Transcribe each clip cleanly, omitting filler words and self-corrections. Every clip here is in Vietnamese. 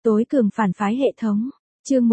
Tối cường phản phái hệ thống. Chương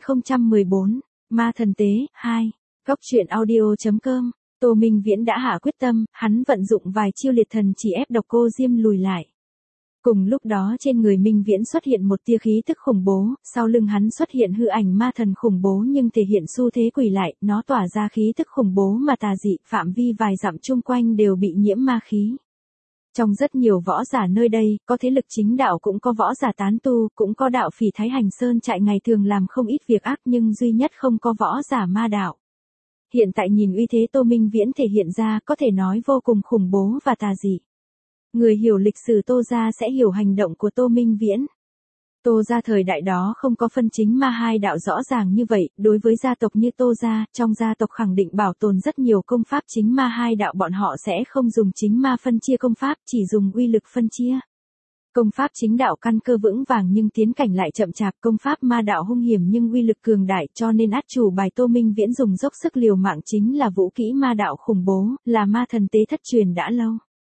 1014. Ma thần tế 2. Góc truyện audio.com. Tô Minh Viễn đã hạ quyết tâm, hắn vận dụng vài chiêu liệt thần chỉ ép Độc Cô Diêm lùi lại. Cùng lúc đó trên người Minh Viễn xuất hiện một tia khí tức khủng bố, sau lưng hắn xuất hiện hư ảnh ma thần khủng bố nhưng thể hiện xu thế quỷ lại, nó tỏa ra khí tức khủng bố mà tà dị, phạm vi vài dặm chung quanh đều bị nhiễm ma khí. Trong rất nhiều võ giả nơi đây, có thế lực chính đạo cũng có võ giả tán tu, cũng có đạo phỉ Thái Hành Sơn trại ngày thường làm không ít việc ác nhưng duy nhất không có võ giả ma đạo. Hiện tại nhìn uy thế Tô Minh Viễn thể hiện ra có thể nói vô cùng khủng bố và tà dị. Người hiểu lịch sử Tô gia sẽ hiểu hành động của Tô Minh Viễn. Tô gia thời đại đó không có phân chính ma hai đạo rõ ràng như vậy, đối với gia tộc như Tô gia, trong gia tộc khẳng định bảo tồn rất nhiều công pháp chính ma hai đạo, bọn họ sẽ không dùng chính ma phân chia công pháp, chỉ dùng uy lực phân chia. Công pháp chính đạo căn cơ vững vàng nhưng tiến cảnh lại chậm chạp, công pháp ma đạo hung hiểm nhưng uy lực cường đại, cho nên át chủ bài Tô Minh Viễn dùng dốc sức liều mạng chính là vũ kỹ ma đạo khủng bố, là ma thần tế thất truyền đã lâu.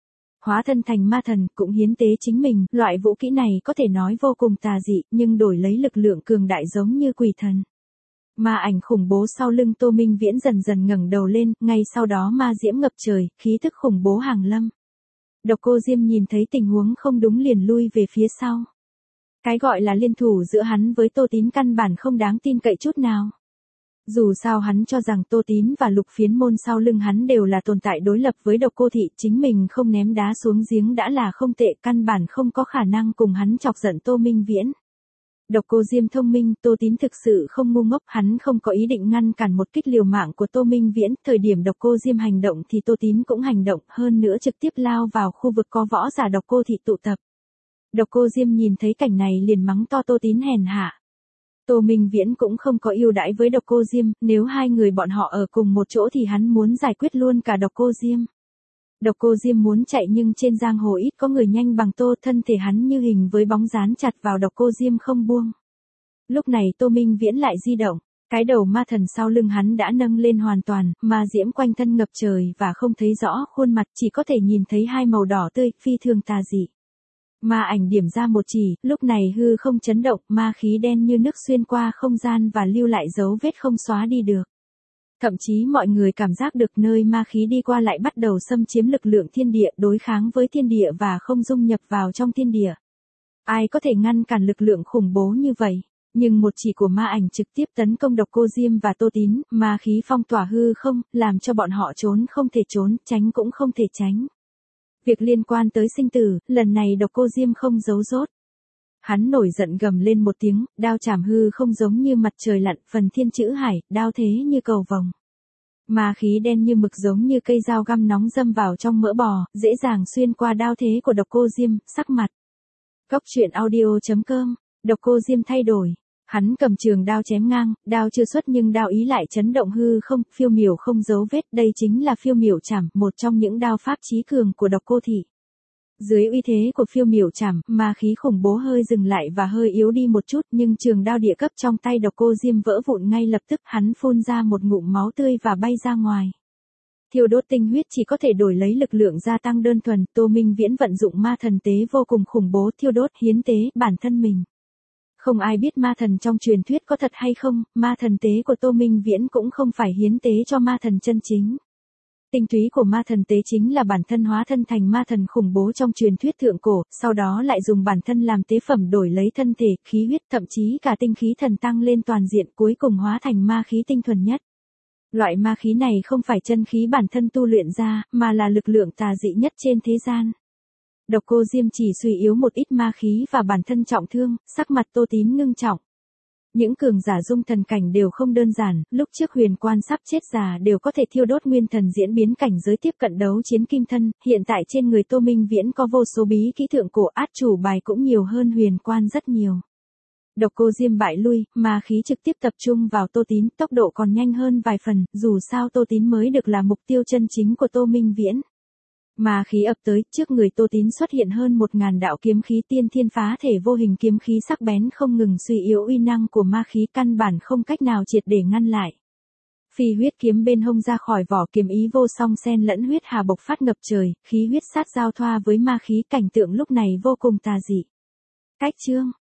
Hóa thân thành ma thần, cũng hiến tế chính mình, loại vũ kỹ này có thể nói vô cùng tà dị, nhưng đổi lấy lực lượng cường đại giống như quỷ thần. Ma ảnh khủng bố sau lưng Tô Minh Viễn dần dần ngẩng đầu lên, ngay sau đó ma diễm ngập trời, khí tức khủng bố hàng lâm. Độc Cô Diêm nhìn thấy tình huống không đúng liền lui về phía sau. Cái gọi là liên thủ giữa hắn với Tô Tín căn bản không đáng tin cậy chút nào. Dù sao hắn cho rằng Tô Tín và Lục Phiến Môn sau lưng hắn đều là tồn tại đối lập với Độc Cô Thị, chính mình không ném đá xuống giếng đã là không tệ, căn bản không có khả năng cùng hắn chọc giận Tô Minh Viễn. Độc Cô Diêm thông minh, Tô Tín thực sự không ngu ngốc, hắn không có ý định ngăn cản một kích liều mạng của Tô Minh Viễn, thời điểm Độc Cô Diêm hành động thì Tô Tín cũng hành động, hơn nữa trực tiếp lao vào khu vực có võ giả Độc Cô Thị tụ tập. Độc Cô Diêm nhìn thấy cảnh này liền mắng to Tô Tín hèn hạ. Tô Minh Viễn cũng không có ưu đãi với Độc Cô Diêm, nếu hai người bọn họ ở cùng một chỗ thì hắn muốn giải quyết luôn cả Độc Cô Diêm. Độc Cô Diêm muốn chạy nhưng trên giang hồ ít có người nhanh bằng Tô, thân thể hắn như hình với bóng dán chặt vào Độc Cô Diêm không buông. Lúc này Tô Minh Viễn lại di động, cái đầu ma thần sau lưng hắn đã nâng lên hoàn toàn, ma diễm quanh thân ngập trời và không thấy rõ khuôn mặt, chỉ có thể nhìn thấy hai màu đỏ tươi, phi thường tà dị. Ma ảnh điểm ra một chỉ, lúc này hư không chấn động, ma khí đen như nước xuyên qua không gian và lưu lại dấu vết không xóa đi được. Thậm chí mọi người cảm giác được nơi ma khí đi qua lại bắt đầu xâm chiếm lực lượng thiên địa, đối kháng với thiên địa và không dung nhập vào trong thiên địa. Ai có thể ngăn cản lực lượng khủng bố như vậy? Nhưng một chỉ của ma ảnh trực tiếp tấn công Độc Cô Diêm và Tô Tín, ma khí phong tỏa hư không, làm cho bọn họ trốn không thể trốn, tránh cũng không thể tránh. Việc liên quan tới sinh tử, lần này Độc Cô Diêm không giấu rốt. Hắn nổi giận gầm lên một tiếng, đao chảm hư không giống như mặt trời lặn, phần thiên chữ hải, đao thế như cầu vồng. Ma khí đen như mực giống như cây dao găm nóng dâm vào trong mỡ bò, dễ dàng xuyên qua đao thế của Độc Cô Diêm, sắc mặt. Góc truyện audio.com. Độc Cô Diêm thay đổi. Hắn cầm trường đao chém ngang, đao chưa xuất nhưng đao ý lại chấn động hư không, phiêu miểu không dấu vết, đây chính là phiêu miểu chảm, một trong những đao pháp chí cường của Độc Cô Thị. Dưới uy thế của phiêu miểu chảm, ma khí khủng bố hơi dừng lại và hơi yếu đi một chút, nhưng trường đao địa cấp trong tay Độc Cô Diêm vỡ vụn ngay lập tức, hắn phun ra một ngụm máu tươi và bay ra ngoài. Thiêu đốt tinh huyết chỉ có thể đổi lấy lực lượng gia tăng đơn thuần, Tô Minh Viễn vận dụng ma thần tế vô cùng khủng bố, thiêu đốt hiến tế bản thân mình. Không ai biết ma thần trong truyền thuyết có thật hay không, ma thần tế của Tô Minh Viễn cũng không phải hiến tế cho ma thần chân chính. Tinh túy của ma thần tế chính là bản thân hóa thân thành ma thần khủng bố trong truyền thuyết thượng cổ, sau đó lại dùng bản thân làm tế phẩm đổi lấy thân thể, khí huyết, thậm chí cả tinh khí thần tăng lên toàn diện, cuối cùng hóa thành ma khí tinh thuần nhất. Loại ma khí này không phải chân khí bản thân tu luyện ra, mà là lực lượng tà dị nhất trên thế gian. Độc Cô Diêm chỉ suy yếu một ít ma khí và bản thân trọng thương, sắc mặt Tô Tín ngưng trọng. Những cường giả dung thần cảnh đều không đơn giản, lúc trước huyền quan sắp chết già đều có thể thiêu đốt nguyên thần diễn biến cảnh giới tiếp cận đấu chiến kim thân, hiện tại trên người Tô Minh Viễn có vô số bí kỹ thượng cổ, át chủ bài cũng nhiều hơn huyền quan rất nhiều. Độc Cô Diêm bại lui, ma khí trực tiếp tập trung vào Tô Tín, tốc độ còn nhanh hơn vài phần, dù sao Tô Tín mới được là mục tiêu chân chính của Tô Minh Viễn. Ma khí ập tới, trước người Tô Tín xuất hiện hơn 1000 đạo kiếm khí tiên thiên phá thể vô hình, kiếm khí sắc bén không ngừng suy yếu uy năng của ma khí, căn bản không cách nào triệt để ngăn lại. Phi huyết kiếm bên hông ra khỏi vỏ, kiếm ý vô song xen lẫn huyết hà bộc phát ngập trời, khí huyết sát giao thoa với ma khí, cảnh tượng lúc này vô cùng tà dị. Cách chương